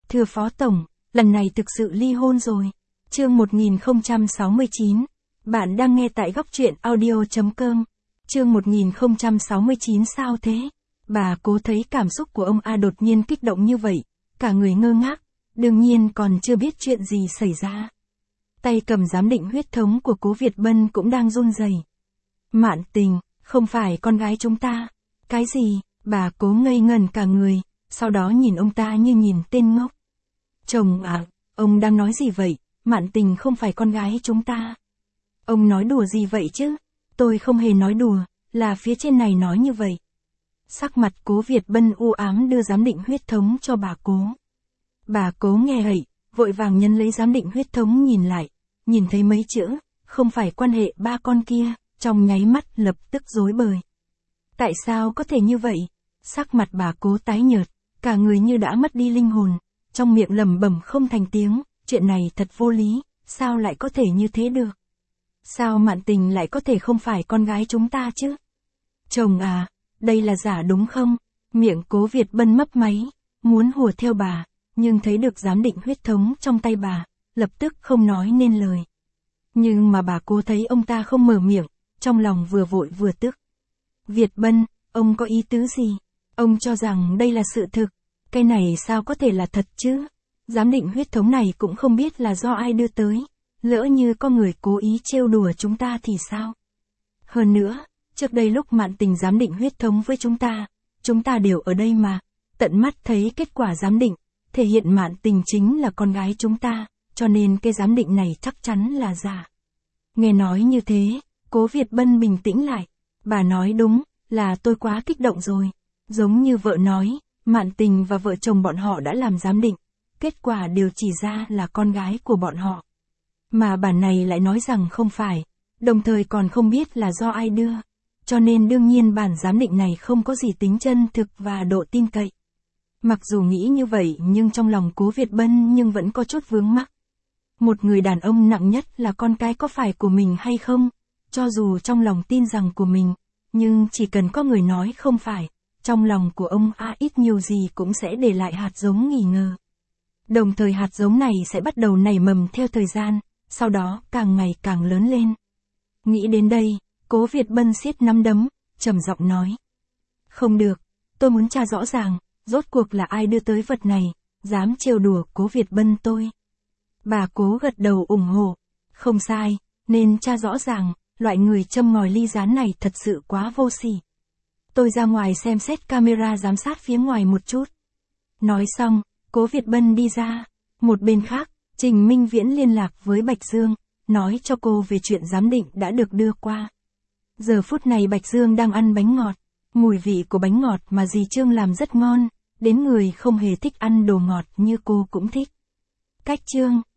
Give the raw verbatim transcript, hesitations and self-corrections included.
Thưa Phó Tổng, lần này thực sự ly hôn rồi. Chương một nghìn không trăm sáu mươi chín. Bạn đang nghe tại góc truyện audio chấm com. Chương một nghìn không trăm sáu mươi chín sao thế? Bà Cố thấy cảm xúc của ông A đột nhiên kích động như vậy, cả người ngơ ngác, đương nhiên còn chưa biết chuyện gì xảy ra. Tay cầm giám định huyết thống của Cố Việt Bân cũng đang run rẩy. Mạn Tình, không phải con gái chúng ta. Cái gì? Bà Cố ngây ngẩn cả người, sau đó nhìn ông ta như nhìn tên ngốc. Chồng à, ông đang nói gì vậy? Mạn Tình không phải con gái chúng ta. Ông nói đùa gì vậy chứ? Tôi không hề nói đùa, là phía trên này nói như vậy. Sắc mặt Cố Việt Bân u ám đưa giám định huyết thống cho bà Cố. Bà Cố nghe vậy, vội vàng nhân lấy giám định huyết thống nhìn lại, nhìn thấy mấy chữ, không phải quan hệ ba con kia, trong nháy mắt lập tức rối bời. Tại sao có thể như vậy? Sắc mặt bà Cố tái nhợt, cả người như đã mất đi linh hồn, trong miệng lẩm bẩm không thành tiếng, chuyện này thật vô lý, sao lại có thể như thế được? Sao Mạn Tình lại có thể không phải con gái chúng ta chứ? Chồng à, đây là giả đúng không? Miệng Cố Việt Bân mấp máy, muốn hùa theo bà, nhưng thấy được giám định huyết thống trong tay bà, lập tức không nói nên lời. Nhưng mà bà Cố thấy ông ta không mở miệng, trong lòng vừa vội vừa tức. Việt Bân, ông có ý tứ gì? Ông cho rằng đây là sự thực, cái này sao có thể là thật chứ? Giám định huyết thống này cũng không biết là do ai đưa tới, lỡ như có người cố ý trêu đùa chúng ta thì sao? Hơn nữa, trước đây lúc Mạn Tình giám định huyết thống với chúng ta, chúng ta đều ở đây mà, tận mắt thấy kết quả giám định, thể hiện Mạn Tình chính là con gái chúng ta, cho nên cái giám định này chắc chắn là giả. Nghe nói như thế, Cố Việt Bân bình tĩnh lại, bà nói đúng, là tôi quá kích động rồi. Giống như vợ nói, Mạn Tình và vợ chồng bọn họ đã làm giám định, kết quả đều chỉ ra là con gái của bọn họ. Mà bà này lại nói rằng không phải, đồng thời còn không biết là do ai đưa, cho nên đương nhiên bản giám định này không có gì tính chân thực và độ tin cậy. Mặc dù nghĩ như vậy nhưng trong lòng Cố Việt Bân nhưng vẫn có chút vướng mắc. Một người đàn ông nặng nhất là con cái có phải của mình hay không, cho dù trong lòng tin rằng của mình, nhưng chỉ cần có người nói không phải, trong lòng của ông A ít nhiều gì cũng sẽ để lại hạt giống nghi ngờ. Đồng thời hạt giống này sẽ bắt đầu nảy mầm theo thời gian, sau đó càng ngày càng lớn lên. Nghĩ đến đây, Cố Việt Bân siết nắm đấm, trầm giọng nói. Không được, tôi muốn tra rõ ràng, rốt cuộc là ai đưa tới vật này, dám trêu đùa Cố Việt Bân tôi. Bà Cố gật đầu ủng hộ, không sai, nên tra rõ ràng, loại người châm ngòi ly gián này thật sự quá vô sỉ. Tôi ra ngoài xem xét camera giám sát phía ngoài một chút. Nói xong, Cố Việt Bân đi ra. Một bên khác, Trình Minh Viễn liên lạc với Bạch Dương, nói cho cô về chuyện giám định đã được đưa qua. Giờ phút này Bạch Dương đang ăn bánh ngọt. Mùi vị của bánh ngọt mà dì Trương làm rất ngon, đến người không hề thích ăn đồ ngọt như cô cũng thích. Cách Trương,